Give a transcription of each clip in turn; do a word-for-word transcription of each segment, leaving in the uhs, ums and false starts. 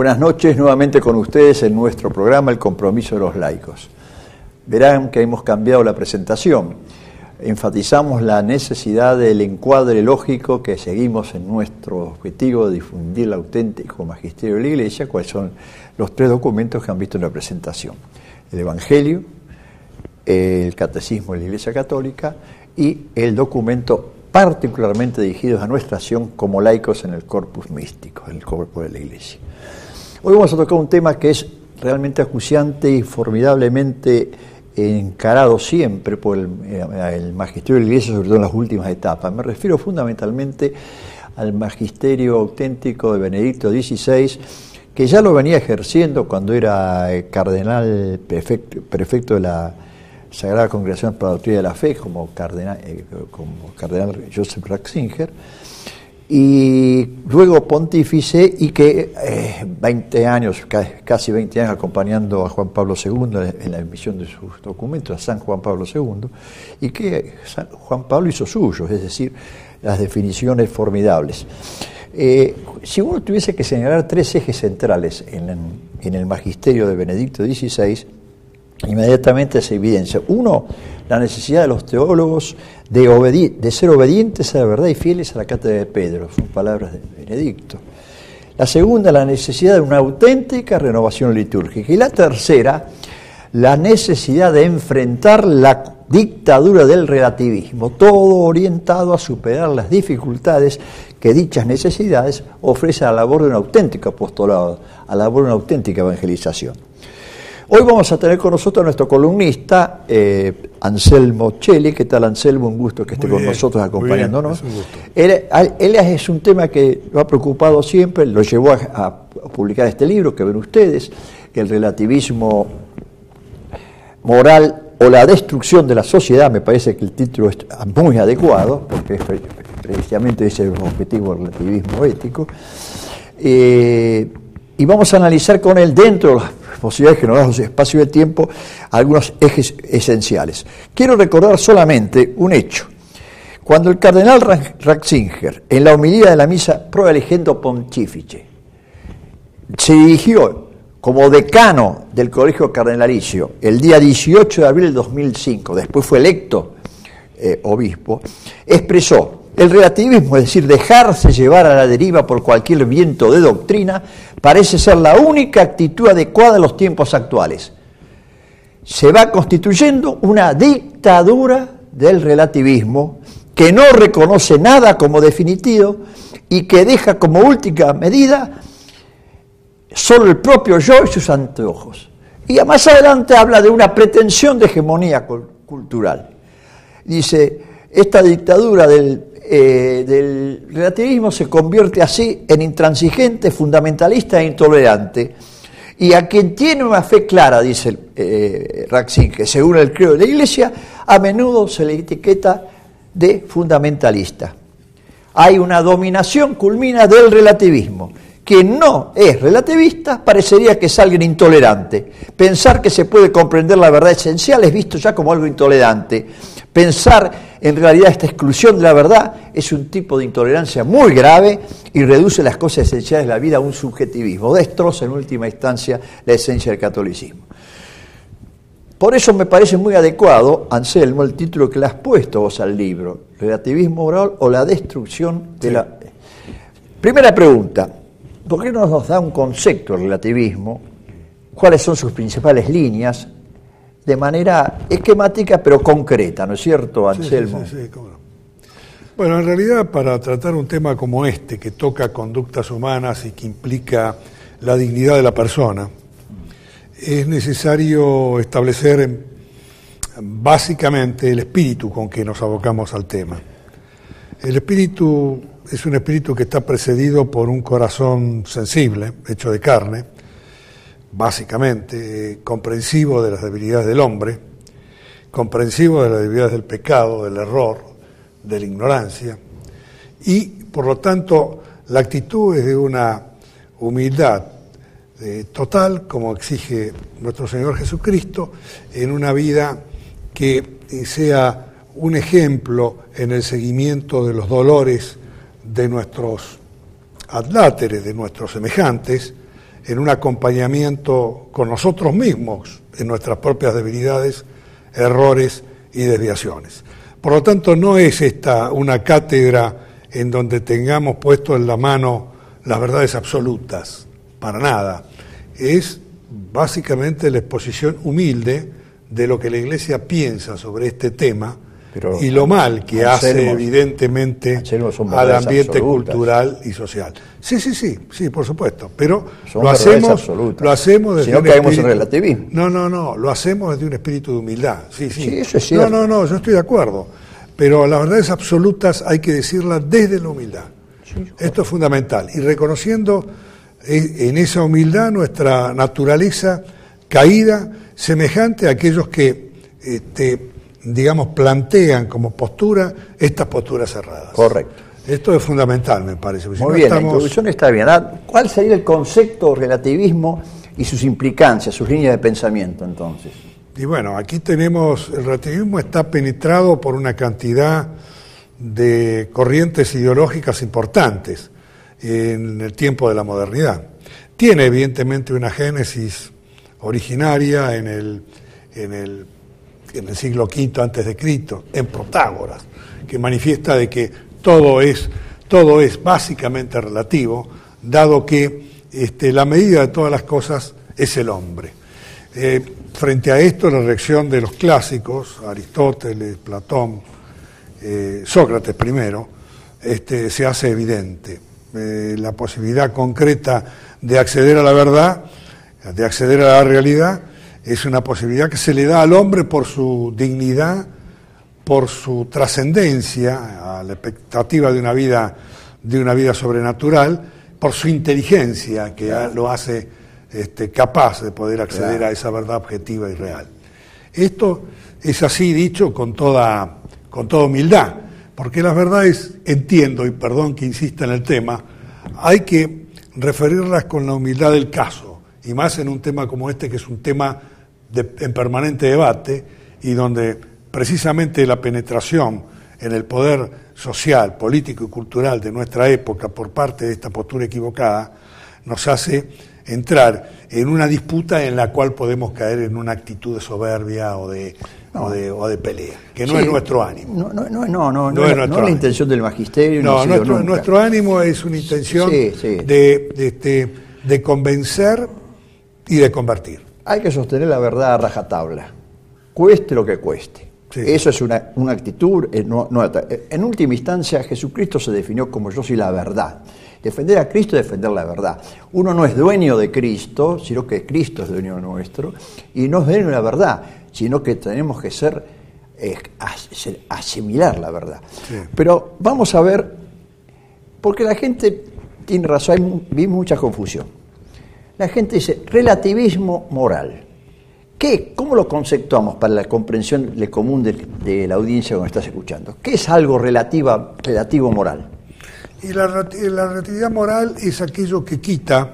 Buenas noches, nuevamente con ustedes en nuestro programa El Compromiso de los Laicos. Verán que hemos cambiado la presentación. Enfatizamos la necesidad del encuadre lógico que seguimos en nuestro objetivo de difundir el auténtico magisterio de la Iglesia, cuáles son los tres documentos que han visto en la presentación: el Evangelio, el Catecismo de la Iglesia Católica y el documento particularmente dirigido a nuestra acción como laicos en el corpus místico, en el cuerpo de la Iglesia. Hoy vamos a tocar un tema que es realmente acuciante y formidablemente encarado siempre por el, el magisterio de la Iglesia, sobre todo en las últimas etapas. Me refiero fundamentalmente al magisterio auténtico de Benedicto dieciséis, que ya lo venía ejerciendo cuando era cardenal prefecto, prefecto de la Sagrada Congregación para la Doctrina de la Fe, como cardenal, eh, como cardenal Joseph Ratzinger, y luego pontífice, y que eh, veinte años, casi veinte años acompañando a Juan Pablo segundo en la emisión de sus documentos, a San Juan Pablo segundo, y que San Juan Pablo hizo suyos, es decir, las definiciones formidables. Eh, si uno tuviese que señalar tres ejes centrales en, en el magisterio de Benedicto dieciséis, inmediatamente se evidencia. Uno, la necesidad de los teólogos de, obedi- de ser obedientes a la verdad y fieles a la cátedra de Pedro, son palabras de Benedicto. La segunda, la necesidad de una auténtica renovación litúrgica. Y la tercera, la necesidad de enfrentar la dictadura del relativismo, todo orientado a superar las dificultades que dichas necesidades ofrecen a la labor de un auténtico apostolado, a la labor de una auténtica evangelización. Hoy vamos a tener con nosotros a nuestro columnista, eh, Anselmo Celli. ¿Qué tal, Anselmo? Un gusto que esté muy con bien, nosotros acompañándonos. Muy bien, es un gusto. Él, él es un tema que lo ha preocupado siempre, lo llevó a, a publicar este libro que ven ustedes, El relativismo moral o la destrucción de la sociedad. Me parece que el título es muy adecuado, porque es precisamente ese es el objetivo del relativismo ético. Eh, y vamos a analizar con él, dentro de las posibilidades que nos dan los espacios y el tiempo, algunos ejes esenciales. Quiero recordar solamente un hecho. Cuando el cardenal Ratzinger, en la homilía de la misa Pro Elegendo Pontifice, se dirigió como decano del Colegio Cardenalicio el día dieciocho de abril del dos mil cinco, después fue electo eh, obispo, expresó: el relativismo, es decir, dejarse llevar a la deriva por cualquier viento de doctrina, parece ser la única actitud adecuada en los tiempos actuales. Se va constituyendo una dictadura del relativismo que no reconoce nada como definitivo y que deja como última medida solo el propio yo y sus anteojos. Y más adelante habla de una pretensión de hegemonía cultural. Dice, esta dictadura del Eh, del relativismo se convierte así en intransigente, fundamentalista e intolerante, y a quien tiene una fe clara, dice eh, Ratzinger, según el credo de la Iglesia, a menudo se le etiqueta de fundamentalista. Hay una dominación culmina del relativismo. Quien no es relativista parecería que es alguien intolerante. Pensar que se puede comprender la verdad esencial es visto ya como algo intolerante. Pensar en realidad esta exclusión de la verdad es un tipo de intolerancia muy grave y reduce las cosas esenciales de la vida a un subjetivismo. Destroza en última instancia la esencia del catolicismo. Por eso me parece muy adecuado, Anselmo, el título que le has puesto vos al libro: Relativismo moral o la destrucción de sí. la... Primera pregunta: ¿por qué no nos da un concepto del relativismo? ¿Cuáles son sus principales líneas? De manera esquemática pero concreta, ¿no es cierto, Anselmo? Sí, sí, sí, cómo no. Bueno, en realidad, para tratar un tema como este, que toca conductas humanas y que implica la dignidad de la persona, es necesario establecer básicamente el espíritu con que nos abocamos al tema. El espíritu es un espíritu que está precedido por un corazón sensible, hecho de carne, básicamente, eh, comprensivo de las debilidades del hombre, comprensivo de las debilidades del pecado, del error, de la ignorancia, y por lo tanto la actitud es de una humildad eh, total, como exige nuestro Señor Jesucristo, en una vida que eh, sea un ejemplo en el seguimiento de los dolores de nuestros adláteres, de nuestros semejantes, en un acompañamiento con nosotros mismos, en nuestras propias debilidades, errores y desviaciones. Por lo tanto, no es esta una cátedra en donde tengamos puesto en la mano las verdades absolutas, para nada. Es básicamente la exposición humilde de lo que la Iglesia piensa sobre este tema, pero y lo mal que hace evidentemente al ambiente absolutas. Cultural y social. Sí, sí, sí, sí, por supuesto, pero lo hacemos, lo hacemos desde si no un caemos espíritu, en relativismo. No, no, no, lo hacemos desde un espíritu de humildad. Sí, sí. Sí, eso es cierto. No, no, no, yo estoy de acuerdo, pero las verdades absolutas hay que decirlas desde la humildad. Sí, esto es fundamental, y reconociendo en esa humildad nuestra naturaleza caída, semejante a aquellos que este, digamos, plantean como postura estas posturas cerradas. Correcto. Esto es fundamental, me parece. Muy si no bien, estamos... la introducción está bien. ¿Cuál sería el concepto relativismo y sus implicancias, sus líneas de pensamiento, entonces? Y bueno, aquí tenemos, el relativismo está penetrado por una cantidad de corrientes ideológicas importantes en el tiempo de la modernidad. Tiene evidentemente una génesis originaria en el, en el en el siglo quinto antes de Cristo, en Protágoras, que manifiesta de que todo es, todo es básicamente relativo, dado que este, la medida de todas las cosas es el hombre. Eh, frente a esto, la reacción de los clásicos, Aristóteles, Platón, eh, Sócrates primero, este, se hace evidente. Eh, la posibilidad concreta de acceder a la verdad, de acceder a la realidad, es una posibilidad que se le da al hombre por su dignidad, por su trascendencia a la expectativa de una vida, de una vida sobrenatural, por su inteligencia que claro. lo hace este, capaz de poder acceder claro. a esa verdad objetiva y real. Esto es así dicho con toda, con toda humildad, porque las verdades, entiendo, y perdón que insista en el tema, hay que referirlas con la humildad del caso, y más en un tema como este, que es un tema de, en permanente debate, y donde precisamente la penetración en el poder social, político y cultural de nuestra época por parte de esta postura equivocada nos hace entrar en una disputa en la cual podemos caer en una actitud de soberbia o de, no. o de, o de pelea, que no sí, es nuestro ánimo. No, no, no, no, no, no, es, no es la intención del magisterio. No, nuestro, nuestro ánimo es una intención sí, sí. De, de, de, de convencer y de convertir. Hay que sostener la verdad a rajatabla, cueste lo que cueste. Sí. Eso es una, una actitud, eh, no, no, en última instancia Jesucristo se definió como yo soy la verdad. Defender a Cristo es defender la verdad. Uno no es dueño de Cristo, sino que Cristo es dueño nuestro, y no es dueño de la verdad, sino que tenemos que ser, eh, asimilar la verdad. Sí. Pero vamos a ver, porque la gente tiene razón, hay mucha confusión. La gente dice relativismo moral. ¿Qué? ¿Cómo lo conceptuamos para la comprensión del común de, de la audiencia que nos estás escuchando? ¿Qué es algo relativa, relativo moral? Y la, la relatividad moral es aquello que quita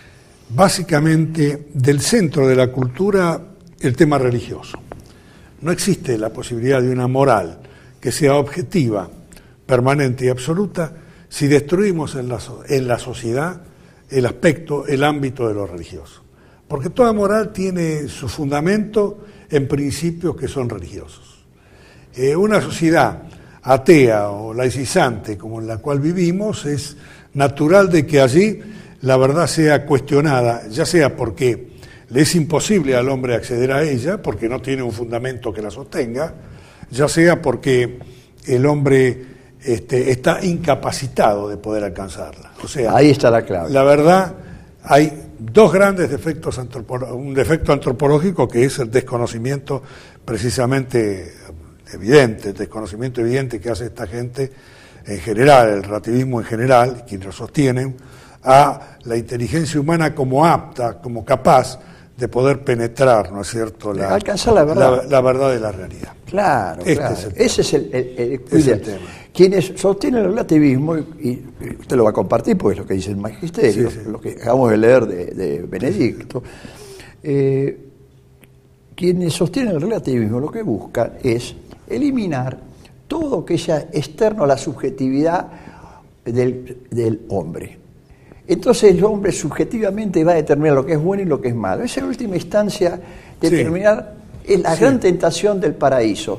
básicamente del centro de la cultura el tema religioso. No existe la posibilidad de una moral que sea objetiva, permanente y absoluta si destruimos en la, en la sociedad el aspecto, el ámbito de lo religioso. Porque toda moral tiene su fundamento en principios que son religiosos. Eh, una sociedad atea o laicizante como en la cual vivimos, es natural de que allí la verdad sea cuestionada, ya sea porque le es imposible al hombre acceder a ella, porque no tiene un fundamento que la sostenga, ya sea porque el hombre este, está incapacitado de poder alcanzarla. O sea, ahí está la clave. La verdad, hay dos grandes defectos, un defecto antropológico que es el desconocimiento precisamente evidente, el desconocimiento evidente que hace esta gente en general, el relativismo en general, quienes lo sostienen, a la inteligencia humana como apta, como capaz de poder penetrar, ¿no es cierto?, la, alcanzar la verdad. La, la verdad de la realidad. Claro, este claro. Es el ese es el, el, el, es el tema. Quienes sostienen el relativismo, y usted lo va a compartir porque es lo que dice el magisterio, sí, sí. Lo que acabamos de leer de, de Benedicto, eh, quienes sostienen el relativismo lo que buscan es eliminar todo que sea externo a la subjetividad del, del hombre. entonces el hombre subjetivamente va a determinar lo que es bueno y lo que es malo. Esa en última instancia determinar sí. es la sí. gran tentación del paraíso.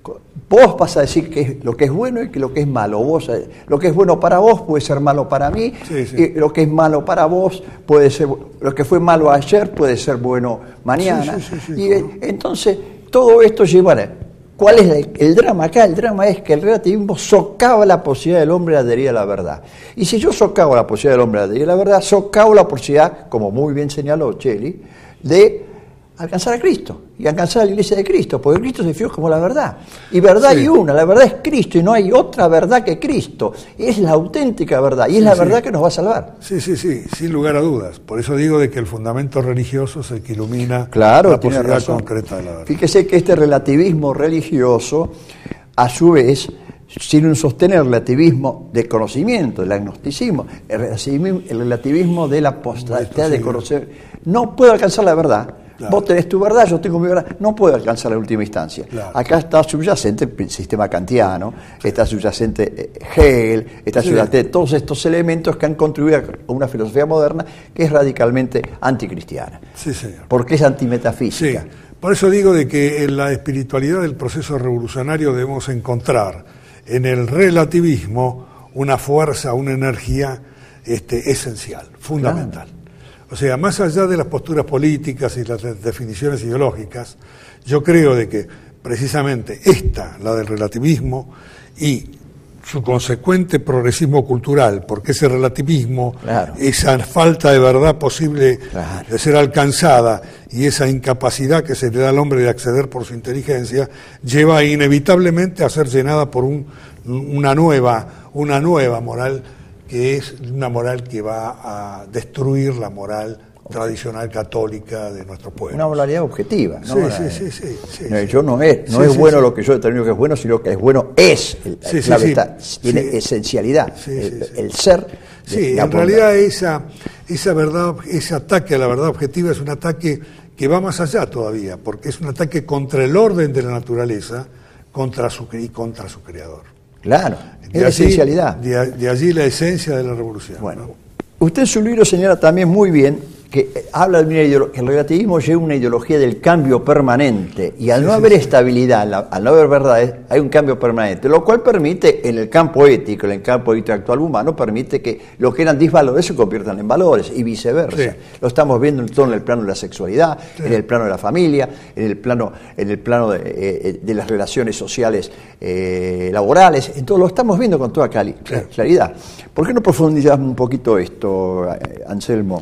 Vos vas a decir que es lo que es bueno y que lo que es malo. Vos, lo que es bueno para vos puede ser malo para mí, sí, sí. y lo que es malo para vos puede ser, lo que fue malo ayer puede ser bueno mañana. Sí, sí, sí, sí, y claro. entonces todo esto lleva. ¿Cuál es el, el drama acá? El drama es que el relativismo socava la posibilidad del hombre de adherir a la verdad. Y si yo socavo la posibilidad del hombre de adherir a la verdad, socavo la posibilidad, como muy bien señaló Cheli, de alcanzar a Cristo y alcanzar a la iglesia de Cristo, porque Cristo se fijó como la verdad. Y verdad sí. hay una, la verdad es Cristo y no hay otra verdad que Cristo. Es la auténtica verdad y es sí, la verdad sí. que nos va a salvar. Sí, sí, sí, sin lugar a dudas. Por eso digo de que el fundamento religioso es el que ilumina claro, la tiene posibilidad razón. concreta de la verdad. Fíjese que este relativismo religioso, a su vez, sin sostener el relativismo de conocimiento, del agnosticismo, el relativismo, el relativismo de la posibilidad de conocer, no puede alcanzar la verdad. Claro. Vos tenés tu verdad, yo tengo mi verdad, no puedo alcanzar la última instancia. Claro. Acá está subyacente el sistema kantiano, sí. está subyacente Hegel, está sí. subyacente todos estos elementos que han contribuido a una filosofía moderna que es radicalmente anticristiana. Sí, señor. Porque es antimetafísica. Sí. Por eso digo de que en la espiritualidad del proceso revolucionario debemos encontrar en el relativismo una fuerza, una energía este, esencial, fundamental. Claro. O sea, más allá de las posturas políticas y las definiciones ideológicas, yo creo de que precisamente esta, la del relativismo, y su consecuente progresismo cultural, porque ese relativismo, claro. esa falta de verdad posible claro. de ser alcanzada y esa incapacidad que se le da al hombre de acceder por su inteligencia, lleva inevitablemente a ser llenada por un, una nueva, una nueva moral, que es una moral que va a destruir la moral tradicional católica de nuestro pueblo. Una moralidad objetiva, ¿no? Sí, sí, sí, sí, sí, no, sí. Yo no es, no sí, es sí, bueno sí. lo que yo determino que es bueno, sino que es bueno es. El, sí, sí, clave sí. está, tiene sí. esencialidad, sí, sí, el, sí. el ser. Sí, en realidad esa, esa verdad, ese ataque a la verdad objetiva es un ataque que va más allá todavía, porque es un ataque contra el orden de la naturaleza, contra su y contra su creador. Claro, de es la allí, esencialidad. De, de allí la esencia de la revolución. Bueno, usted en su libro señala también muy bien que habla de una ideología, que el relativismo lleva una ideología del cambio permanente y al sí, no sí, haber sí. estabilidad, la, al no haber verdades, hay un cambio permanente, lo cual permite en el campo ético, en el campo intelectual humano, permite que lo que eran disvalores se conviertan en valores y viceversa. Sí. Lo estamos viendo en todo en el plano de la sexualidad, sí. en el plano de la familia, en el plano, en el plano de, eh, de las relaciones sociales eh, laborales, entonces lo estamos viendo con toda clari- sí. claridad. ¿Por qué no profundizamos un poquito esto, Anselmo?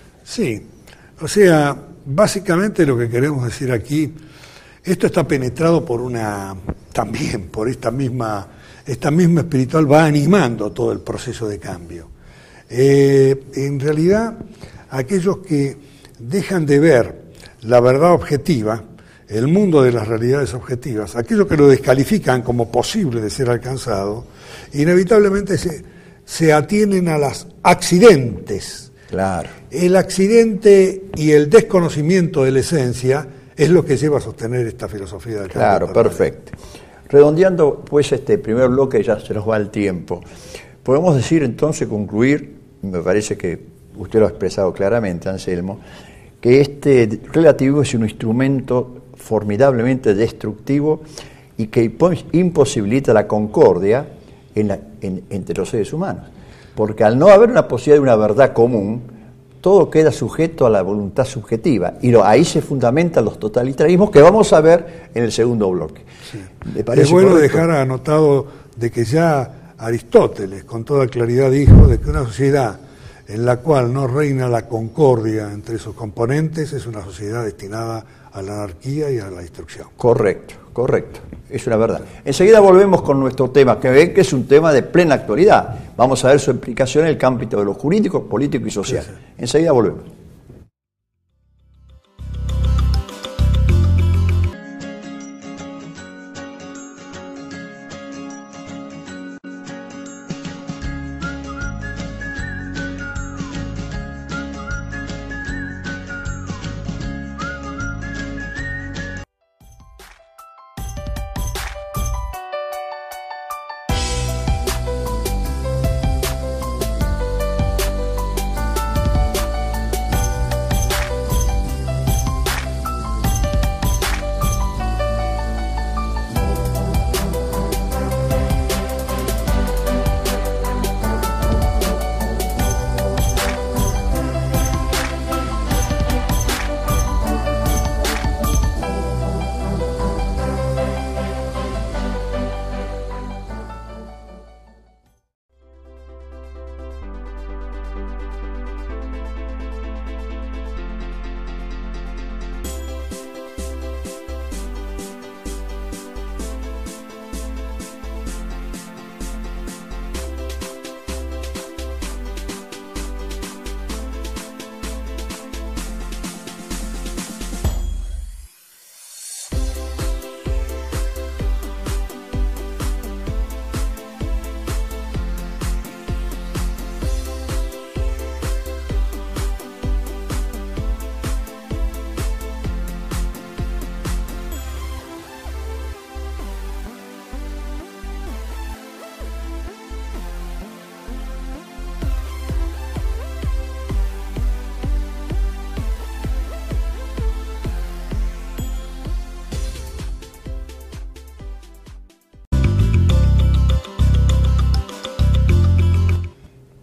Sí, o sea, básicamente lo que queremos decir aquí, esto está penetrado por una, también por esta misma, esta misma espiritual va animando todo el proceso de cambio. Eh, en realidad, aquellos que dejan de ver la verdad objetiva, el mundo de las realidades objetivas, aquellos que lo descalifican como posible de ser alcanzado, inevitablemente se, se atienen a los accidentes. Claro. El accidente y el desconocimiento de la esencia es lo que lleva a sostener esta filosofía del cambio. Claro, perfecto. Redondeando pues este primer bloque, ya se nos va el tiempo. Podemos decir entonces, concluir, me parece que usted lo ha expresado claramente, Anselmo, que este relativismo es un instrumento formidablemente destructivo y que imposibilita la concordia en la, en, entre los seres humanos. Porque al no haber una posibilidad de una verdad común, todo queda sujeto a la voluntad subjetiva. Y lo, ahí se fundamentan los totalitarismos que vamos a ver en el segundo bloque. Sí. Es bueno correcto? dejar anotado de que ya Aristóteles con toda claridad dijo de que una sociedad en la cual no reina la concordia entre sus componentes es una sociedad destinada a la anarquía y a la destrucción. Correcto, correcto. Es una verdad. Enseguida volvemos con nuestro tema, que ven que es un tema de plena actualidad. Vamos a ver su implicación en el ámbito de lo jurídico, político y social. Sí, sí. Enseguida volvemos.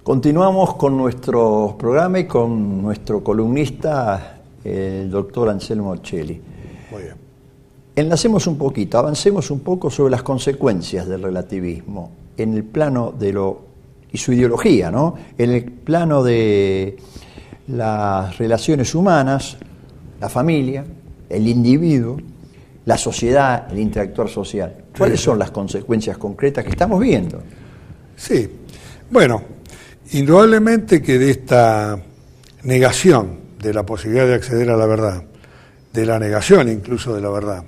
Continuamos con nuestro programa y con nuestro columnista, el doctor Anselmo Ochelli. Muy bien. Enlacemos un poquito, avancemos un poco sobre las consecuencias del relativismo en el plano de lo y su ideología, ¿no? En el plano de las relaciones humanas, la familia, el individuo, la sociedad, el interactuar social. ¿Cuáles son las consecuencias concretas que estamos viendo? Sí, bueno, indudablemente que de esta negación de la posibilidad de acceder a la verdad, de la negación incluso de la verdad,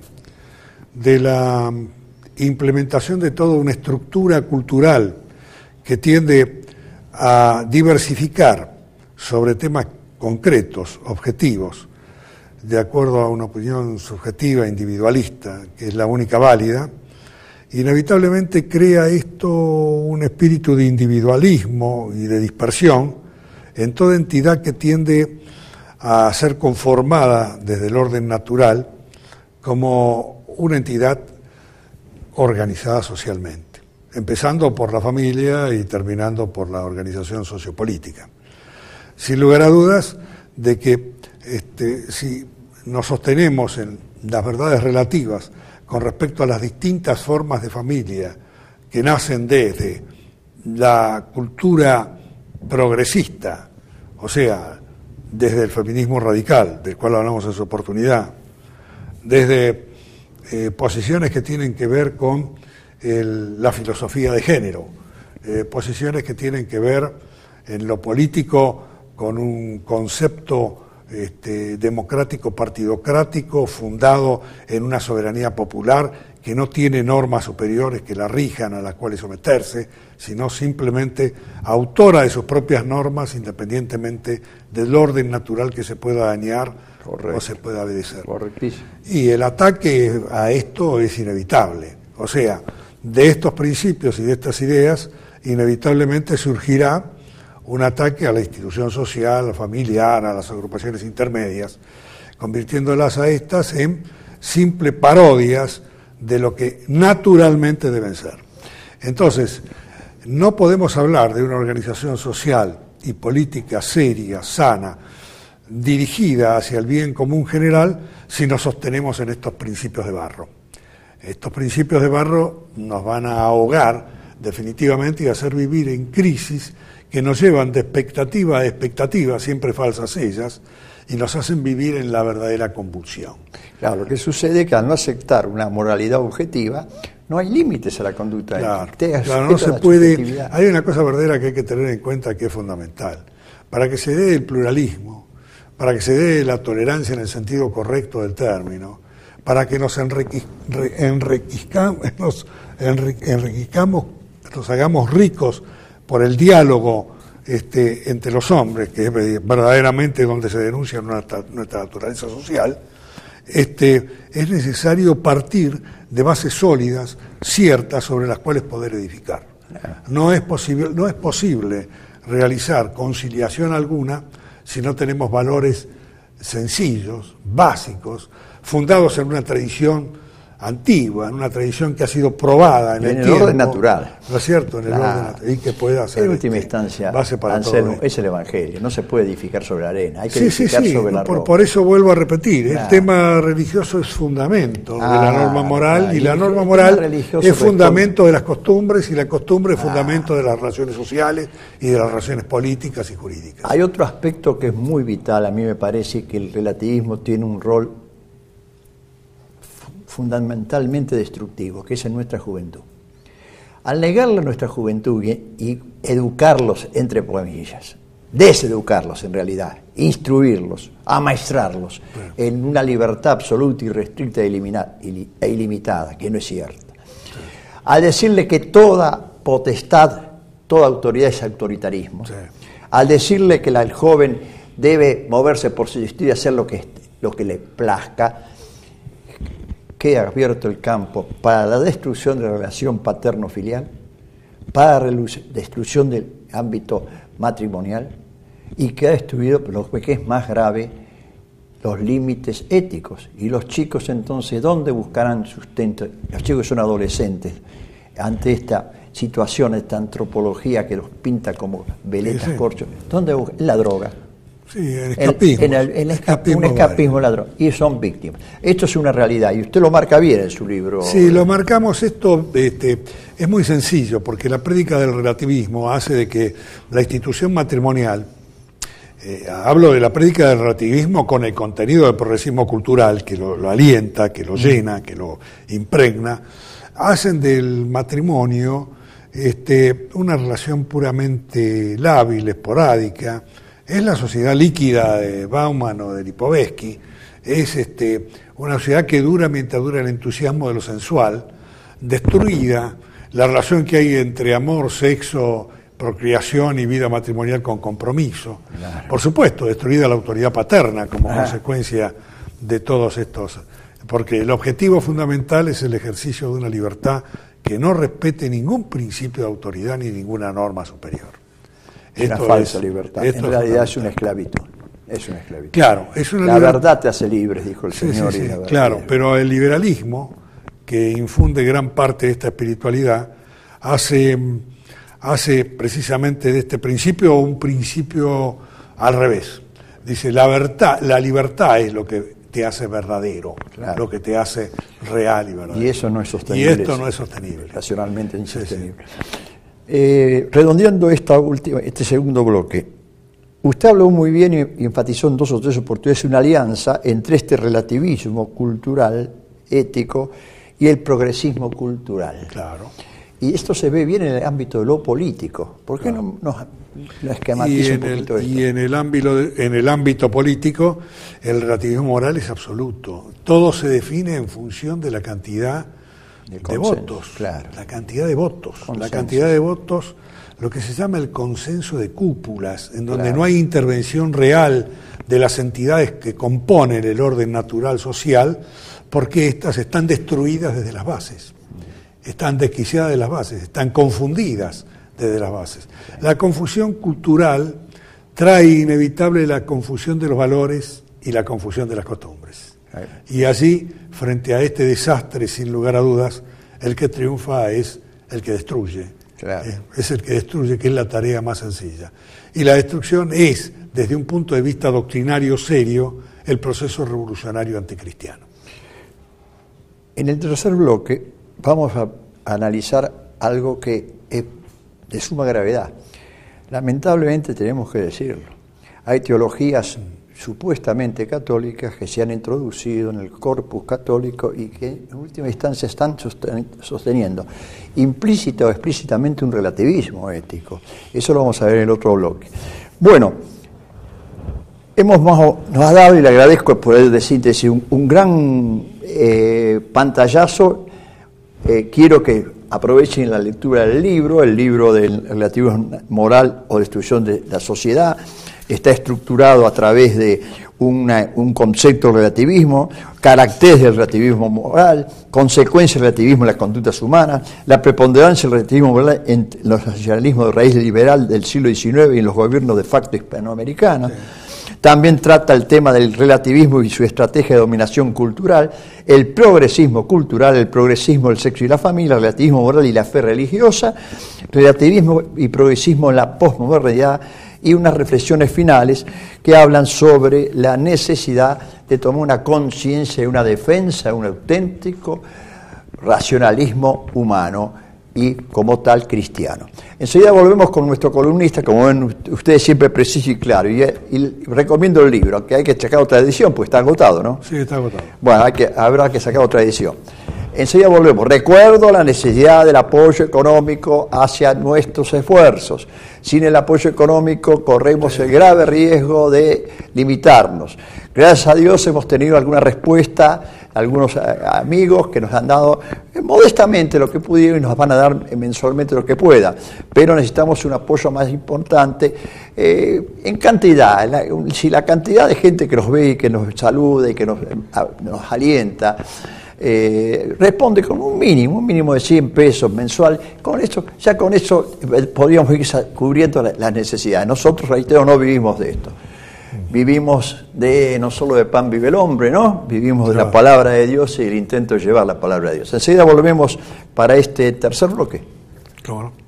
de la implementación de toda una estructura cultural que tiende a diversificar sobre temas concretos, objetivos, de acuerdo a una opinión subjetiva, individualista, que es la única válida, inevitablemente crea esto un espíritu de individualismo y de dispersión en toda entidad que tiende a ser conformada desde el orden natural como una entidad organizada socialmente, empezando por la familia y terminando por la organización sociopolítica. Sin lugar a dudas de que este, si nos sostenemos en las verdades relativas con respecto a las distintas formas de familia que nacen desde la cultura progresista, o sea, desde el feminismo radical, del cual hablamos en su oportunidad, desde eh, posiciones que tienen que ver con el, la filosofía de género, eh, posiciones que tienen que ver en lo político con un concepto este, democrático partidocrático fundado en una soberanía popular que no tiene normas superiores que la rijan, a las cuales someterse, sino simplemente autora de sus propias normas independientemente del orden natural que se pueda dañar. Correcto. O se pueda obedecer. Correctísimo. Y el ataque a esto es inevitable. O sea, de estos principios y de estas ideas, inevitablemente surgirá un ataque a la institución social, familiar, a las agrupaciones intermedias, convirtiéndolas a estas en simples parodias de lo que naturalmente deben ser. Entonces, no podemos hablar de una organización social y política seria, sana, dirigida hacia el bien común general, si nos sostenemos en estos principios de barro. Estos principios de barro nos van a ahogar definitivamente y a hacer vivir en crisis que nos llevan de expectativa a expectativa, siempre falsas ellas, y nos hacen vivir en la verdadera convulsión. Claro, lo que sucede es que al no aceptar una moralidad objetiva, no hay límites a la conducta. Claro, claro, no se puede. Hay una cosa verdadera que hay que tener en cuenta que es fundamental. Para que se dé el pluralismo, para que se dé la tolerancia en el sentido correcto del término, para que nos enriquez, enriquezcamos, nos enriquezcamos, nos hagamos ricos por el diálogo este, entre los hombres, que es verdaderamente donde se denuncia nuestra, nuestra naturaleza social, este, es necesario partir de bases sólidas, ciertas, sobre las cuales poder edificar. No es posible, no es posible realizar conciliación alguna si no tenemos valores sencillos, básicos, fundados en una tradición antigua, en una tradición que ha sido probada en, en el, el tiempo, orden natural, ¿no es cierto? En claro. el orden natural, y que pueda ser en última este, instancia base para Anselmo, todo. Es el Evangelio, no se puede edificar sobre la arena, hay que sí, edificar sí, sí. sobre la por, roca. Por eso vuelvo a repetir, claro. El tema religioso es fundamento ah, de la norma moral, claro. y la norma el moral es fundamento responde. de las costumbres, y la costumbre es ah. fundamento de las relaciones sociales y de las relaciones políticas y jurídicas. Hay otro aspecto que es muy vital, a mí me parece que el relativismo tiene un rol fundamentalmente destructivo, que es en nuestra juventud. Al negarle a nuestra juventud y, y educarlos, entre comillas, deseducarlos en realidad, instruirlos, amaestrarlos bueno. en una libertad absoluta, irrestricta e, elimina, e ilimitada, que no es cierta. Sí. Al decirle que toda potestad, toda autoridad es autoritarismo, sí. al decirle que la, el joven debe moverse por su destino y hacer lo que, lo que le plazca, queda abierto el campo para la destrucción de la relación paterno-filial, para la destrucción del ámbito matrimonial, y queda destruido, lo que es más grave, los límites éticos. Y los chicos entonces, ¿dónde buscarán sustento? Los chicos son adolescentes, ante esta situaciones, esta antropología que los pinta como veletas, sí, sí. corchos. ¿Dónde buscan? La droga. Sí, el escapismo. El, el, el escapismo un escapismo en la droga. Y son víctimas. Esto es una realidad, y usted lo marca bien en su libro. Sí, lo marcamos. Esto este, es muy sencillo, porque la prédica del relativismo hace de que la institución matrimonial, eh, hablo de la prédica del relativismo con el contenido del progresismo cultural, que lo, lo alienta, que lo llena, que lo impregna, hacen del matrimonio este, una relación puramente lábil, esporádica. Es la sociedad líquida de Bauman o de Lipovetsky, es este, una sociedad que dura mientras dura el entusiasmo de lo sensual, destruida la relación que hay entre amor, sexo, procreación y vida matrimonial con compromiso. Claro. Por supuesto, destruida la autoridad paterna como ah. consecuencia de todos estos, porque el objetivo fundamental es el ejercicio de una libertad que no respete ningún principio de autoridad ni ninguna norma superior. Es una falsa es, libertad. En realidad es una esclavitud. Es una esclavitud. Claro, es una la liber... verdad te hace libre, dijo el sí, Señor. Sí, sí, y la claro, pero el liberalismo, que infunde gran parte de esta espiritualidad, hace, hace precisamente de este principio un principio al revés. Dice, la, verdad, la libertad es lo que te hace verdadero, claro. lo que te hace real y verdadero. Y eso no es sostenible. Y esto no es sostenible. Racionalmente insostenible. Sí, sí. Eh, redondeando esta última, este segundo bloque, usted habló muy bien y enfatizó en dos o tres oportunidades una alianza entre este relativismo cultural, ético, y el progresismo cultural. Claro. Y esto se ve bien en el ámbito de lo político. ¿Por qué claro. no, no, no esquematiza un poquito el, esto? Y en el, ámbito, en el ámbito político, el relativismo moral es absoluto. Todo se define en función de la cantidad de, de votos, claro. la cantidad de votos, consenso. la cantidad de votos, lo que se llama el consenso de cúpulas, en donde claro. no hay intervención real de las entidades que componen el orden natural social, porque éstas están destruidas desde las bases, están desquiciadas de las bases, están confundidas desde las bases. La confusión cultural trae inevitable la confusión de los valores y la confusión de las costumbres. Y allí, frente a este desastre, sin lugar a dudas, el que triunfa es el que destruye. Claro. Eh, es el que destruye, que es la tarea más sencilla. Y la destrucción es, desde un punto de vista doctrinario serio, el proceso revolucionario anticristiano. En el tercer bloque vamos a analizar algo que es de suma gravedad. Lamentablemente tenemos que decirlo. Hay teologías supuestamente católicas que se han introducido en el corpus católico y que en última instancia están sosteniendo implícita o explícitamente un relativismo ético. Eso lo vamos a ver en el otro bloque. Bueno, hemos más, nos ha dado, y le agradezco por el de síntesis, un, un gran eh, pantallazo. Eh, quiero que aprovechen la lectura del libro, el libro del relativismo moral o destrucción de la sociedad. Está estructurado a través de una, un concepto de relativismo, caracteres del relativismo moral, consecuencias del relativismo en las conductas humanas, la preponderancia del relativismo moral en los nacionalismos de raíz liberal del siglo diecinueve y en los gobiernos de facto hispanoamericanos. Sí. También trata el tema del relativismo y su estrategia de dominación cultural, el progresismo cultural, el progresismo del sexo y la familia, el relativismo moral y la fe religiosa, relativismo y progresismo en la posmodernidad, y unas reflexiones finales que hablan sobre la necesidad de tomar una conciencia y una defensa de un auténtico racionalismo humano y como tal cristiano. Enseguida volvemos con nuestro columnista, como ven ustedes siempre preciso y claro, y, y recomiendo el libro, aunque hay que sacar otra edición, pues está agotado, ¿no? Sí, está agotado. Bueno, hay que, habrá que sacar otra edición. Enseguida volvemos. Recuerdo la necesidad del apoyo económico hacia nuestros esfuerzos. Sin el apoyo económico corremos el grave riesgo de limitarnos. Gracias a Dios hemos tenido alguna respuesta, algunos amigos que nos han dado modestamente lo que pudieron y nos van a dar mensualmente lo que pueda. Pero necesitamos un apoyo más importante eh, en cantidad. La, si la cantidad de gente que nos ve y que nos saluda y que nos, nos alienta, Eh, responde con un mínimo, un mínimo de cien pesos mensual, con eso, ya con eso podríamos ir cubriendo las la necesidades. Nosotros, reitero, no vivimos de esto. Vivimos de, no solo de pan vive el hombre, ¿no? Vivimos de claro. la palabra de Dios y el intento de llevar la palabra de Dios. Enseguida volvemos para este tercer bloque. ¿Cómo no?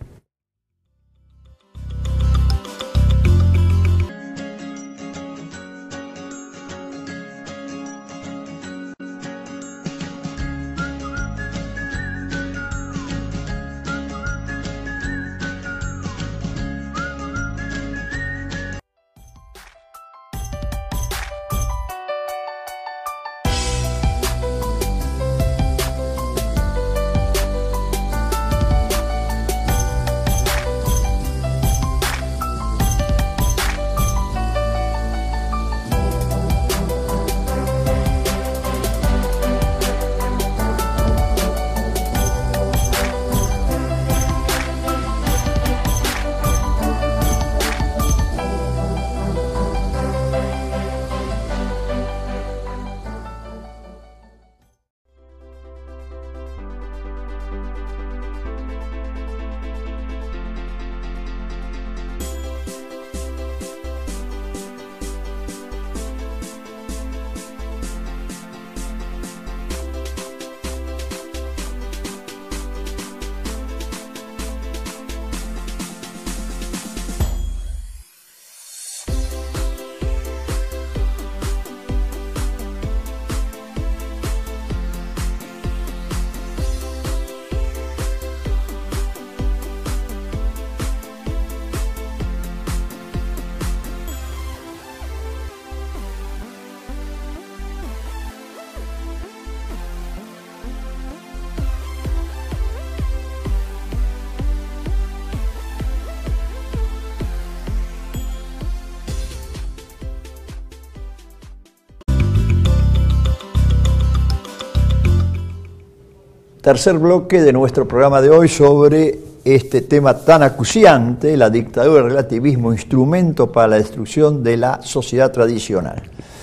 Tercer bloque de nuestro programa de hoy sobre este tema tan acuciante, la dictadura del relativismo, instrumento para la destrucción de la sociedad tradicional.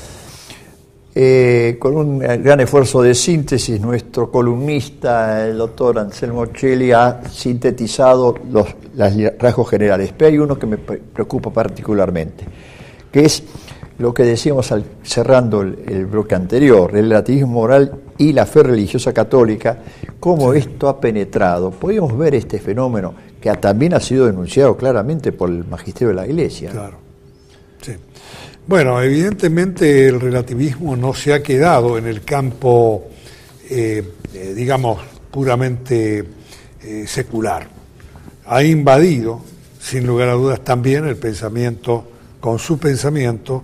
Eh, con un gran esfuerzo de síntesis, nuestro columnista, el doctor Anselmo Celli, ha sintetizado los, los rasgos generales, pero hay uno que me preocupa particularmente, que es lo que decíamos al, cerrando el, el bloque anterior, el relativismo moral y la fe religiosa católica, cómo esto ha penetrado. Podemos ver este fenómeno que también ha sido denunciado claramente por el magisterio de la Iglesia. Claro, sí. Bueno, evidentemente el relativismo no se ha quedado en el campo, eh, eh, digamos, puramente eh, secular. Ha invadido, sin lugar a dudas, también el pensamiento, con su pensamiento,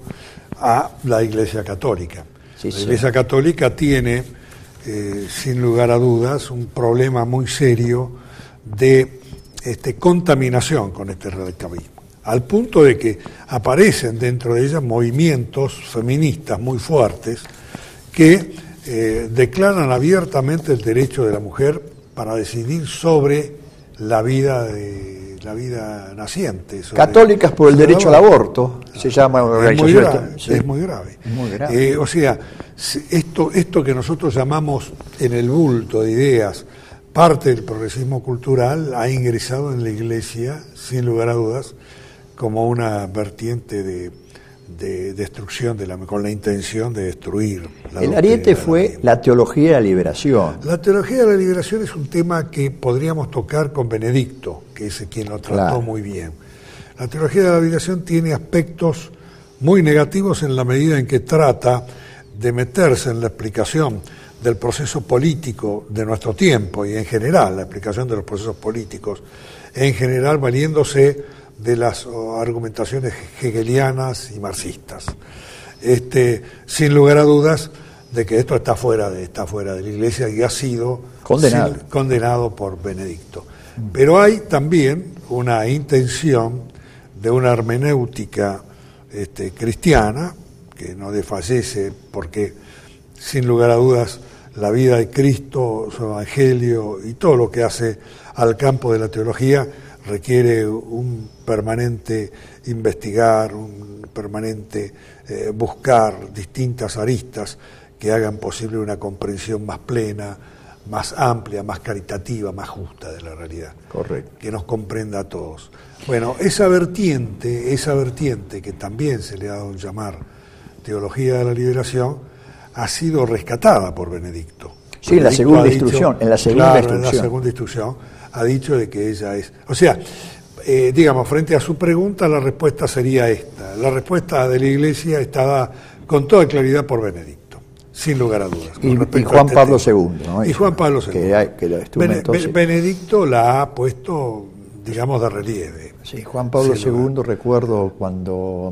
a la Iglesia Católica. Sí, la Iglesia sí. Católica tiene, eh, sin lugar a dudas, un problema muy serio de este, contaminación con este relativismo, al punto de que aparecen dentro de ella movimientos feministas muy fuertes que eh, declaran abiertamente el derecho de la mujer para decidir sobre la vida de la vida naciente. Católicas por el derecho al aborto, ah, se llama una organización. Es muy grave. Sí. Es muy grave. Es muy grave. Eh, o sea, esto, esto que nosotros llamamos en el bulto de ideas parte del progresismo cultural ha ingresado en la Iglesia, sin lugar a dudas, como una vertiente de, de destrucción, de la, con la intención de destruir la El ariete fue la teología de la liberación. La teología de la liberación es un tema que podríamos tocar con Benedicto, que es quien lo trató claro. muy bien. La teología de la liberación tiene aspectos muy negativos en la medida en que trata de meterse en la explicación del proceso político de nuestro tiempo y en general, la explicación de los procesos políticos, en general valiéndose de las argumentaciones hegelianas y marxistas. Este, sin lugar a dudas de que esto está fuera de, está fuera de la Iglesia y ha sido condenado, sin, condenado por Benedicto. Mm. Pero hay también una intención de una hermenéutica este, cristiana, que no desfallece porque, sin lugar a dudas, la vida de Cristo, su evangelio y todo lo que hace al campo de la teología requiere un permanente investigar, un permanente eh, buscar distintas aristas que hagan posible una comprensión más plena, más amplia, más caritativa, más justa de la realidad. Correcto. Que nos comprenda a todos. Bueno, esa vertiente, esa vertiente que también se le ha dado a llamar teología de la liberación, ha sido rescatada por Benedicto. Sí, en la segunda instrucción, en la segunda claro, instrucción. en la segunda instrucción. ha dicho de que ella es... O sea, eh, digamos, frente a su pregunta, la respuesta sería esta. La respuesta de la Iglesia está dada con toda claridad por Benedicto, sin lugar a dudas. Y, y Juan este Pablo segundo, ¿no? Y Juan Pablo segundo. Que hay, que Bene, Be, Benedicto la ha puesto, digamos, de relieve. Sí, Juan Pablo segundo, recuerdo cuando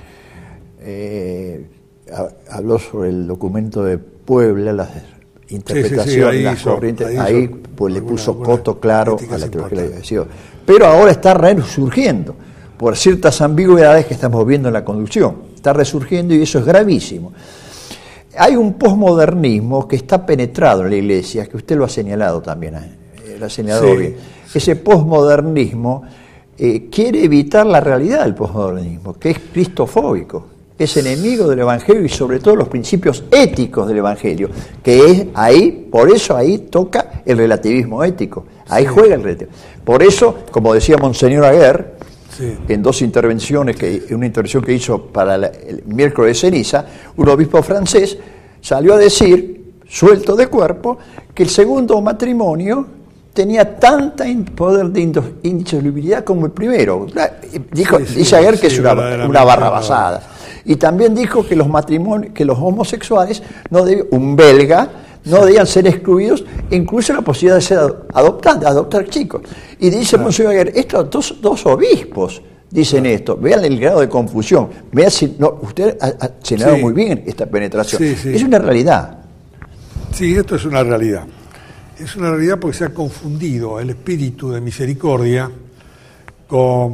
eh, habló sobre el documento de Puebla, las interpretaciones, sí, sí, sí, ahí las hizo, corrientes, ahí, ahí pues le puso alguna, coto claro a la teología de la Iglesia. Pero ahora está resurgiendo por ciertas ambigüedades que estamos viendo en la conducción. Está resurgiendo y eso es gravísimo. Hay un posmodernismo que está penetrado en la Iglesia, que usted lo ha señalado también, eh, lo ha señalado sí, bien. Sí. Ese posmodernismo eh, quiere evitar la realidad del posmodernismo, que es cristofóbico, que es enemigo del Evangelio y sobre todo los principios éticos del Evangelio, que es ahí, por eso ahí toca el relativismo ético, ahí sí. juega el relativismo. Por eso, como decía Monseñor Aguer, sí. en dos intervenciones, que una intervención que hizo para la, el miércoles de ceniza, un obispo francés salió a decir, suelto de cuerpo, que el segundo matrimonio tenía tanta poder de indisolubilidad como el primero. Dijo, sí, sí, dice Aguer que sí, es una, una barra basada. Y también dijo que los matrimonios, que los homosexuales, no debían, un belga, no debían ser excluidos, incluso la posibilidad de ser adoptantes, adoptar chicos. Y dice claro. Monseñor Aguer, estos dos, dos obispos dicen claro. esto, vean el grado de confusión, vean si no, usted ha, ha señalado sí. muy bien esta penetración. Sí, sí. Es una realidad. Sí, esto es una realidad. Es una realidad porque se ha confundido el espíritu de misericordia con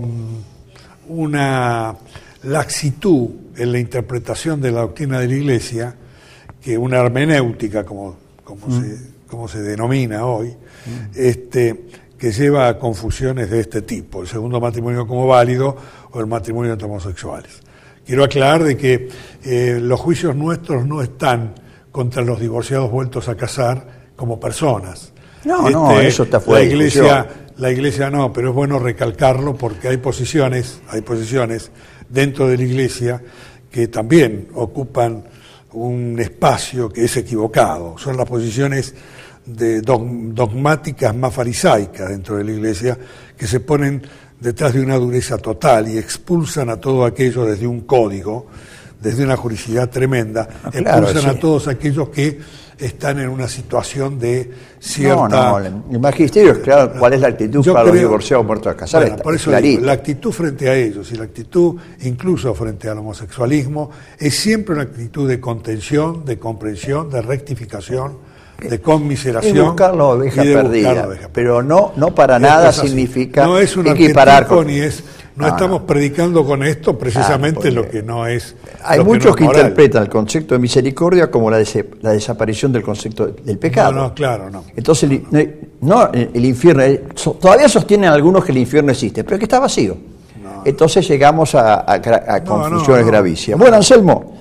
una laxitud en la interpretación de la doctrina de la Iglesia, que una hermenéutica, como, como, mm. se, como se denomina hoy, mm. este, que lleva a confusiones de este tipo, el segundo matrimonio como válido o el matrimonio entre homosexuales. Quiero aclarar de que eh, los juicios nuestros no están contra los divorciados vueltos a casar como personas. No, este, no, eso está fuera la iglesia, la iglesia no, pero es bueno recalcarlo porque hay posiciones, hay posiciones dentro de la Iglesia que también ocupan un espacio que es equivocado. Son las posiciones de dogmáticas más farisaicas dentro de la Iglesia que se ponen detrás de una dureza total y expulsan a todo aquello desde un código, desde una juridicidad tremenda, ah, claro, expulsan sí. a todos aquellos que están en una situación de cierta... No, no, el magisterio es claro cuál es la actitud Yo para creo, los divorciados muertos a casar. Bueno, por eso digo, la actitud frente a ellos y la actitud incluso frente al homosexualismo es siempre una actitud de contención, de comprensión, de rectificación, de conmiseración. Es buscar la oveja perdida, la oveja. Pero no, no para nada significa no es un equiparar con... ni es No, no estamos no. predicando con esto precisamente claro, lo que no es. Hay lo muchos que, no que interpretan el concepto de misericordia como la, des la desaparición del concepto del pecado. No, no, claro, no. Entonces, el, no, el infierno, todavía sostienen algunos que el infierno existe, pero que está vacío. No. Entonces llegamos a, a, a confusiones no, no, no. gravísimas. Bueno, Anselmo,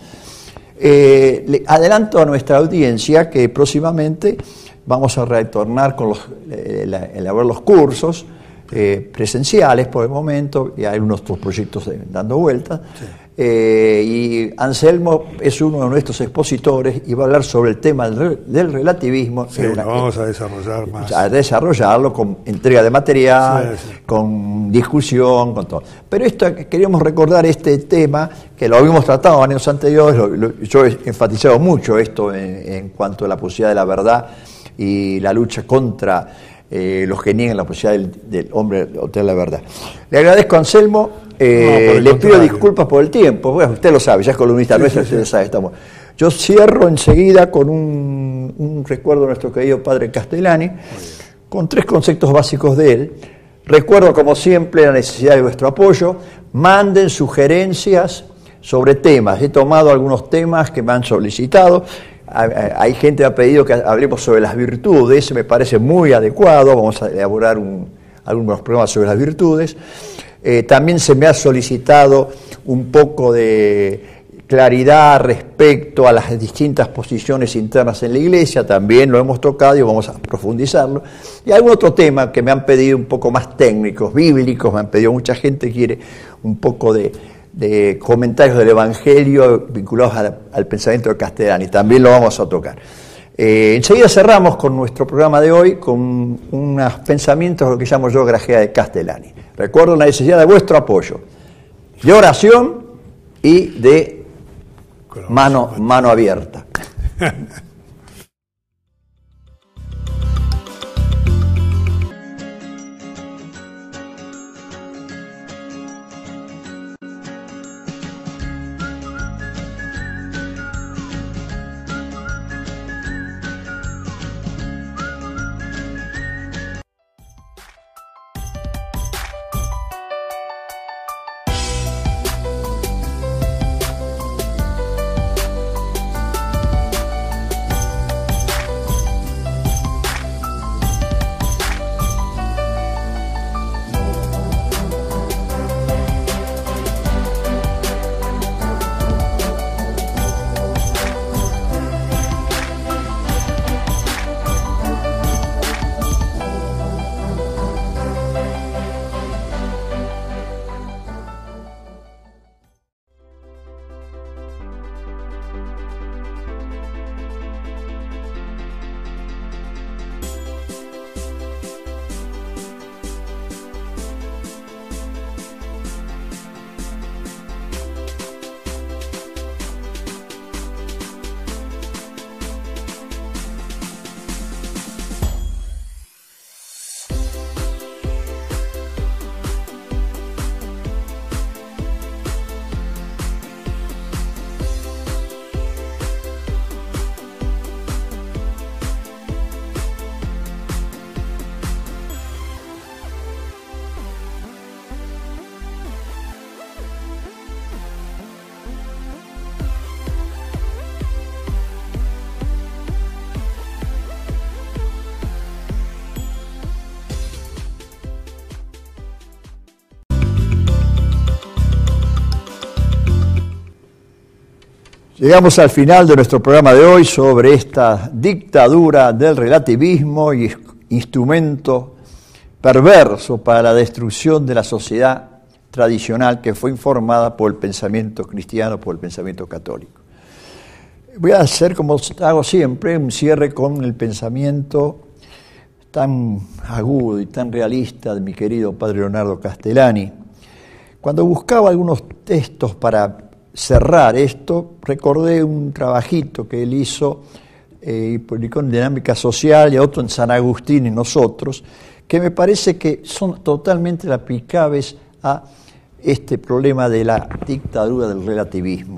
eh, le adelanto a nuestra audiencia que próximamente vamos a retornar con los, eh, la, elaborar los cursos. Eh, presenciales por el momento, y hay unos otros proyectos de, dando vueltas, sí. eh, y Anselmo es uno de nuestros expositores y va a hablar sobre el tema del, del relativismo. Sí, una, lo vamos a desarrollar más. A desarrollarlo con entrega de material, sí, sí. con discusión, con todo. Pero esto queríamos recordar este tema, que lo habíamos tratado en años anteriores, lo, lo, yo he enfatizado mucho esto en, en cuanto a la posibilidad de la verdad y la lucha contra Eh, los que niegan la posibilidad del, del hombre de obtener la verdad. Le agradezco a Anselmo, eh, no, le pido disculpas por el tiempo, bueno, usted lo sabe, ya es columnista sí, nuestro, sí, usted sí. sabe, estamos. Yo cierro enseguida con un, un recuerdo de nuestro querido padre Castellani, con tres conceptos básicos de él. Recuerdo, como siempre, la necesidad de vuestro apoyo, manden sugerencias sobre temas, he tomado algunos temas que me han solicitado. Hay gente que ha pedido que hablemos sobre las virtudes, me parece muy adecuado, vamos a elaborar un, algunos programas sobre las virtudes. Eh, también se me ha solicitado un poco de claridad respecto a las distintas posiciones internas en la Iglesia, también lo hemos tocado y vamos a profundizarlo. Y algún otro tema que me han pedido un poco más técnicos, bíblicos, me han pedido mucha gente, quiere un poco de... de comentarios del Evangelio vinculados al, al pensamiento de Castellani, también lo vamos a tocar. Eh, enseguida cerramos con nuestro programa de hoy con unos pensamientos, lo que llamo yo grajea de Castellani. Recuerdo la necesidad de vuestro apoyo, de oración y de mano, mano abierta. Llegamos al final de nuestro programa de hoy sobre esta dictadura del relativismo y instrumento perverso para la destrucción de la sociedad tradicional que fue informada por el pensamiento cristiano, por el pensamiento católico. Voy a hacer, como hago siempre, un cierre con el pensamiento tan agudo y tan realista de mi querido padre Leonardo Castellani. Cuando buscaba algunos textos para cerrar esto, recordé un trabajito que él hizo eh, y publicó en Dinámica Social y otro en San Agustín y Nosotros, que me parece que son totalmente aplicables a este problema de la dictadura del relativismo.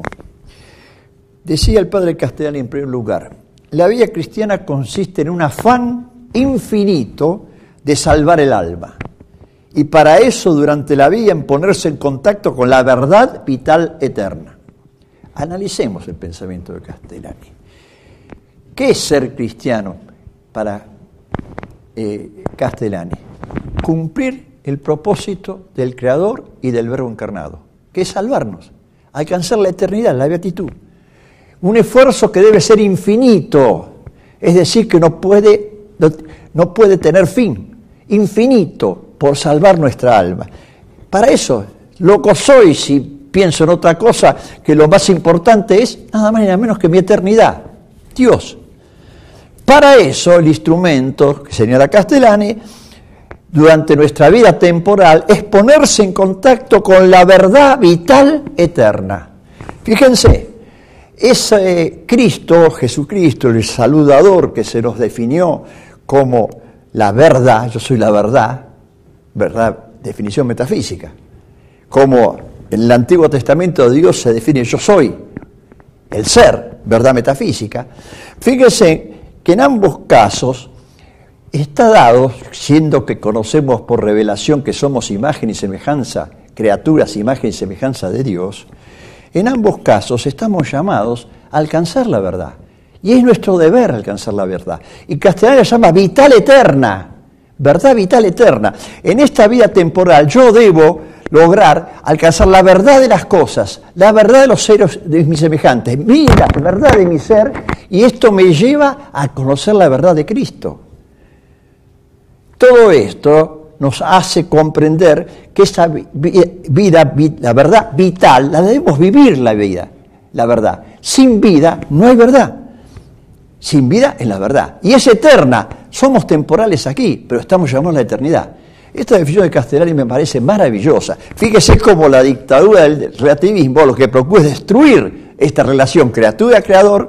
Decía el padre Castellani en primer lugar, la vida cristiana consiste en un afán infinito de salvar el alma. Y para eso, durante la vida, en ponerse en contacto con la verdad vital eterna. Analicemos el pensamiento de Castellani. ¿Qué es ser cristiano para eh, Castellani? Cumplir el propósito del Creador y del Verbo encarnado, que es salvarnos, alcanzar la eternidad, la beatitud. Un esfuerzo que debe ser infinito, es decir, que no puede, no, no puede tener fin, infinito, por salvar nuestra alma. Para eso, loco soy si pienso en otra cosa, que lo más importante es nada más y nada menos que mi eternidad, Dios. Para eso, el instrumento que señala Castellani, durante nuestra vida temporal, es ponerse en contacto con la verdad vital eterna. Fíjense, ese Cristo, Jesucristo, el saludador que se nos definió como la verdad, yo soy la verdad, verdad, definición metafísica, como en el Antiguo Testamento Dios se define yo soy, el ser, verdad metafísica. Fíjense que en ambos casos está dado, siendo que conocemos por revelación que somos imagen y semejanza, criaturas, imagen y semejanza de Dios, en ambos casos estamos llamados a alcanzar la verdad. Y es nuestro deber alcanzar la verdad. Y Castellani la llama vital eterna. Verdad vital eterna. En esta vida temporal yo debo lograr alcanzar la verdad de las cosas, la verdad de los seres de mis semejantes, mira, la verdad de mi ser, y esto me lleva a conocer la verdad de Cristo. Todo esto nos hace comprender que esa vida, la verdad vital, la debemos vivir la vida, la verdad. Sin vida no hay verdad. sin vida es la verdad. Y es eterna. Somos temporales aquí, pero estamos llamados a la eternidad. Esta definición de Castellani me parece maravillosa. Fíjese cómo la dictadura del relativismo lo que procura es destruir esta relación criatura-creador,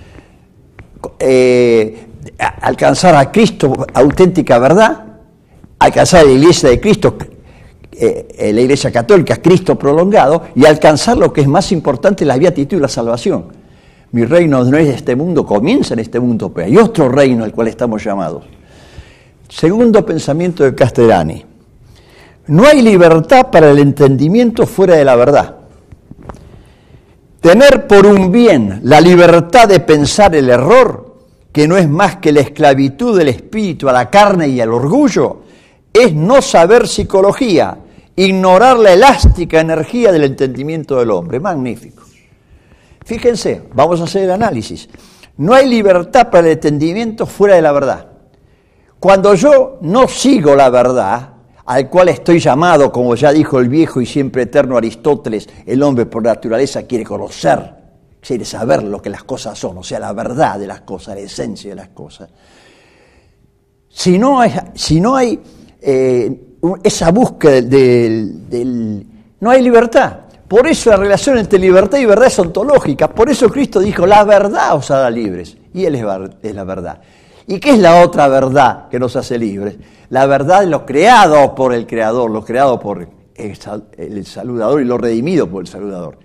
eh, alcanzar a Cristo, auténtica verdad, alcanzar a la iglesia de Cristo, eh, la iglesia católica, Cristo prolongado, y alcanzar lo que es más importante, la beatitud y la salvación. Mi reino no es de este mundo, comienza en este mundo, pero hay otro reino al cual estamos llamados. Segundo pensamiento de Castellani: no hay libertad para el entendimiento fuera de la verdad. Tener por un bien la libertad de pensar el error, que no es más que la esclavitud del espíritu a la carne y al orgullo, es no saber psicología, ignorar la elástica energía del entendimiento del hombre. Magnífico. Fíjense, vamos a hacer el análisis. No hay libertad para el entendimiento fuera de la verdad. Cuando yo no sigo la verdad, al cual estoy llamado, como ya dijo el viejo y siempre eterno Aristóteles, el hombre por naturaleza quiere conocer, quiere saber lo que las cosas son, o sea, la verdad de las cosas, la esencia de las cosas. Si no hay, si no hay eh, esa búsqueda del, del... no hay libertad. Por eso la relación entre libertad y verdad es ontológica. Por eso Cristo dijo, la verdad os hará libres. Y Él es la verdad. ¿Y qué es la otra verdad que nos hace libres? La verdad de lo creado por el Creador, lo creado por el Saludador y lo redimido por el Saludador.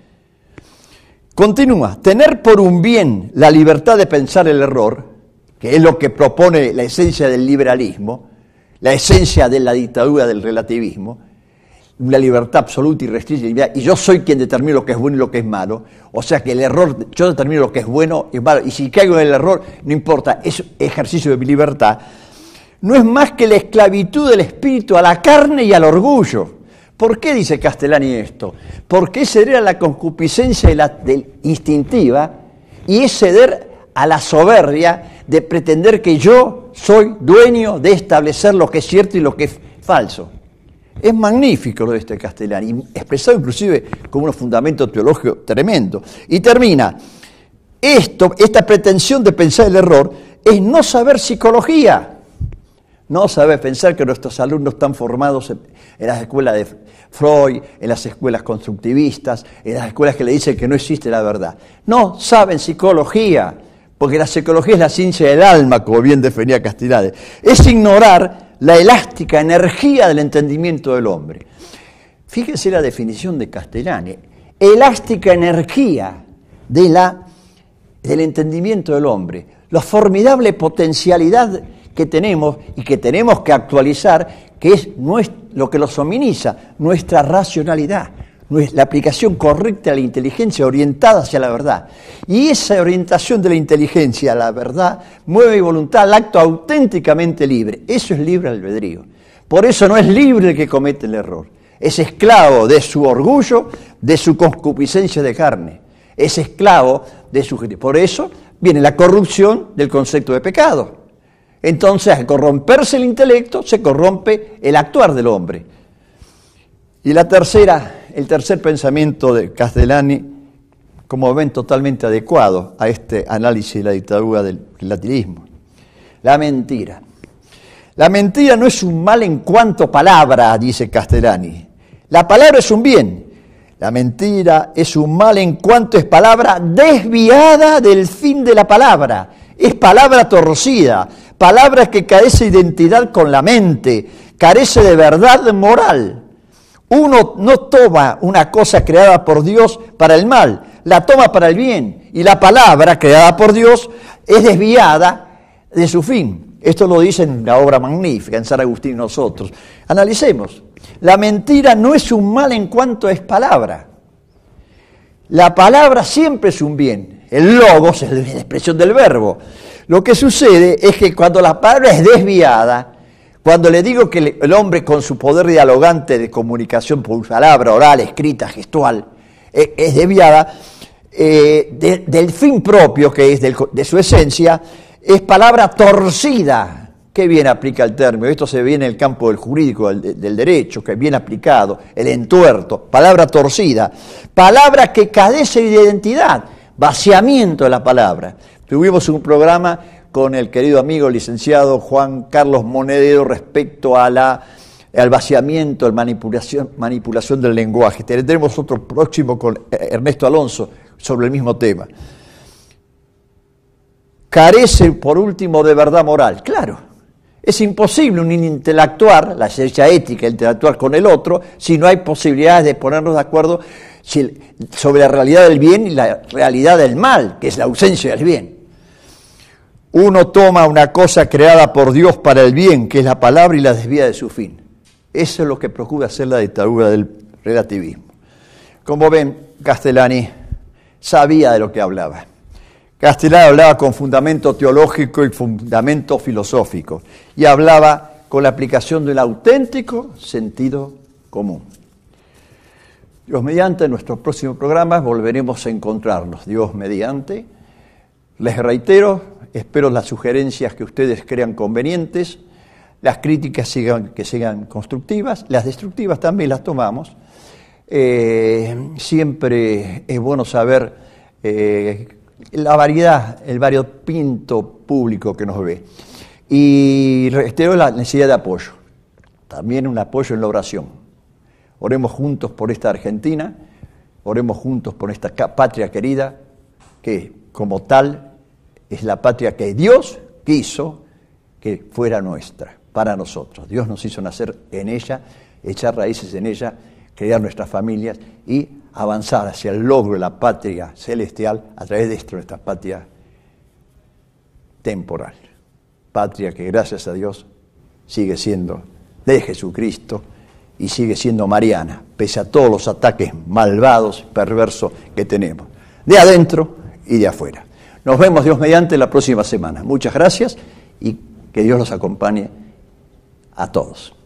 Continúa, tener por un bien la libertad de pensar el error, que es lo que propone la esencia del liberalismo, la esencia de la dictadura del relativismo, una libertad absoluta y restringida, y yo soy quien determina lo que es bueno y lo que es malo, o sea que el error, yo determino lo que es bueno y malo, y si caigo en el error, no importa, es ejercicio de mi libertad, no es más que la esclavitud del espíritu a la carne y al orgullo. ¿Por qué dice Castellani esto? Porque es ceder a la concupiscencia de la, de, instintiva y es ceder a la soberbia de pretender que yo soy dueño de establecer lo que es cierto y lo que es falso. Es magnífico lo de este Castellani, expresado inclusive como un fundamento teológico tremendo. Y termina, esto, esta pretensión de pensar el error es no saber psicología, no saber pensar que nuestros alumnos están formados en, en las escuelas de Freud, en las escuelas constructivistas, en las escuelas que le dicen que no existe la verdad. No saben psicología, porque la psicología es la ciencia del alma, como bien definía Castellani. Es ignorar la elástica energía del entendimiento del hombre. Fíjense la definición de Castellani. Elástica energía de la, del entendimiento del hombre. La formidable potencialidad que tenemos y que tenemos que actualizar, que es nuestro, lo que lo sominiza, nuestra racionalidad, la aplicación correcta de la inteligencia orientada hacia la verdad. Y esa orientación de la inteligencia a la verdad mueve mi voluntad al acto auténticamente libre. Eso es libre albedrío. Por eso no es libre el que comete el error. Es esclavo de su orgullo, de su concupiscencia de carne. Es esclavo de su... Por eso viene la corrupción del concepto de pecado. Entonces, al corromperse el intelecto, se corrompe el actuar del hombre. Y la tercera... El tercer pensamiento de Castellani, como ven, totalmente adecuado a este análisis de la dictadura del relativismo. La mentira. La mentira no es un mal en cuanto palabra, dice Castellani. La palabra es un bien. La mentira es un mal en cuanto es palabra desviada del fin de la palabra. Es palabra torcida, palabra que carece de identidad con la mente, carece de verdad moral. Uno no toma una cosa creada por Dios para el mal, la toma para el bien. Y la palabra creada por Dios es desviada de su fin. Esto lo dice en la obra magnífica, en San Agustín y nosotros. Analicemos. La mentira no es un mal en cuanto es palabra. La palabra siempre es un bien. El logos es la expresión del verbo. Lo que sucede es que cuando la palabra es desviada, cuando le digo que el hombre con su poder dialogante de comunicación por palabra, oral, escrita, gestual, es, es desviada eh, de, del fin propio, que es del, de su esencia, es palabra torcida. Qué bien aplica el término. Esto se ve en el campo del jurídico, del, del derecho, que es bien aplicado, el entuerto, palabra torcida, palabra que carece de identidad, vaciamiento de la palabra. Tuvimos un programa con el querido amigo licenciado Juan Carlos Monedero respecto a la, al vaciamiento, la manipulación, manipulación del lenguaje. Tendremos otro próximo con Ernesto Alonso sobre el mismo tema. Carece, por último, de verdad moral. Claro, es imposible un interactuar, la ciencia ética, interactuar con el otro, si no hay posibilidades de ponernos de acuerdo sobre la realidad del bien y la realidad del mal, que es la ausencia del bien. Uno toma una cosa creada por Dios para el bien, que es la palabra, y la desvía de su fin. Eso es lo que procura hacer la dictadura del relativismo. Como ven, Castellani sabía de lo que hablaba. Castellani hablaba con fundamento teológico y fundamento filosófico, y hablaba con la aplicación del auténtico sentido común. Dios mediante, en nuestros próximos programas volveremos a encontrarnos. Dios mediante. Les reitero, espero las sugerencias que ustedes crean convenientes, las críticas sigan, que sean constructivas, las destructivas también las tomamos. Eh, siempre es bueno saber eh, la variedad, el variopinto público que nos ve. Y reitero la necesidad de apoyo, también un apoyo en la oración. Oremos juntos por esta Argentina, oremos juntos por esta patria querida, que como tal es la patria que Dios quiso que fuera nuestra, para nosotros. Dios nos hizo nacer en ella, echar raíces en ella, crear nuestras familias y avanzar hacia el logro de la patria celestial a través de esto, nuestra patria temporal. Patria que, gracias a Dios, sigue siendo de Jesucristo y sigue siendo mariana, pese a todos los ataques malvados, perversos que tenemos, de adentro y de afuera. Nos vemos, Dios mediante, la próxima semana. Muchas gracias y que Dios los acompañe a todos.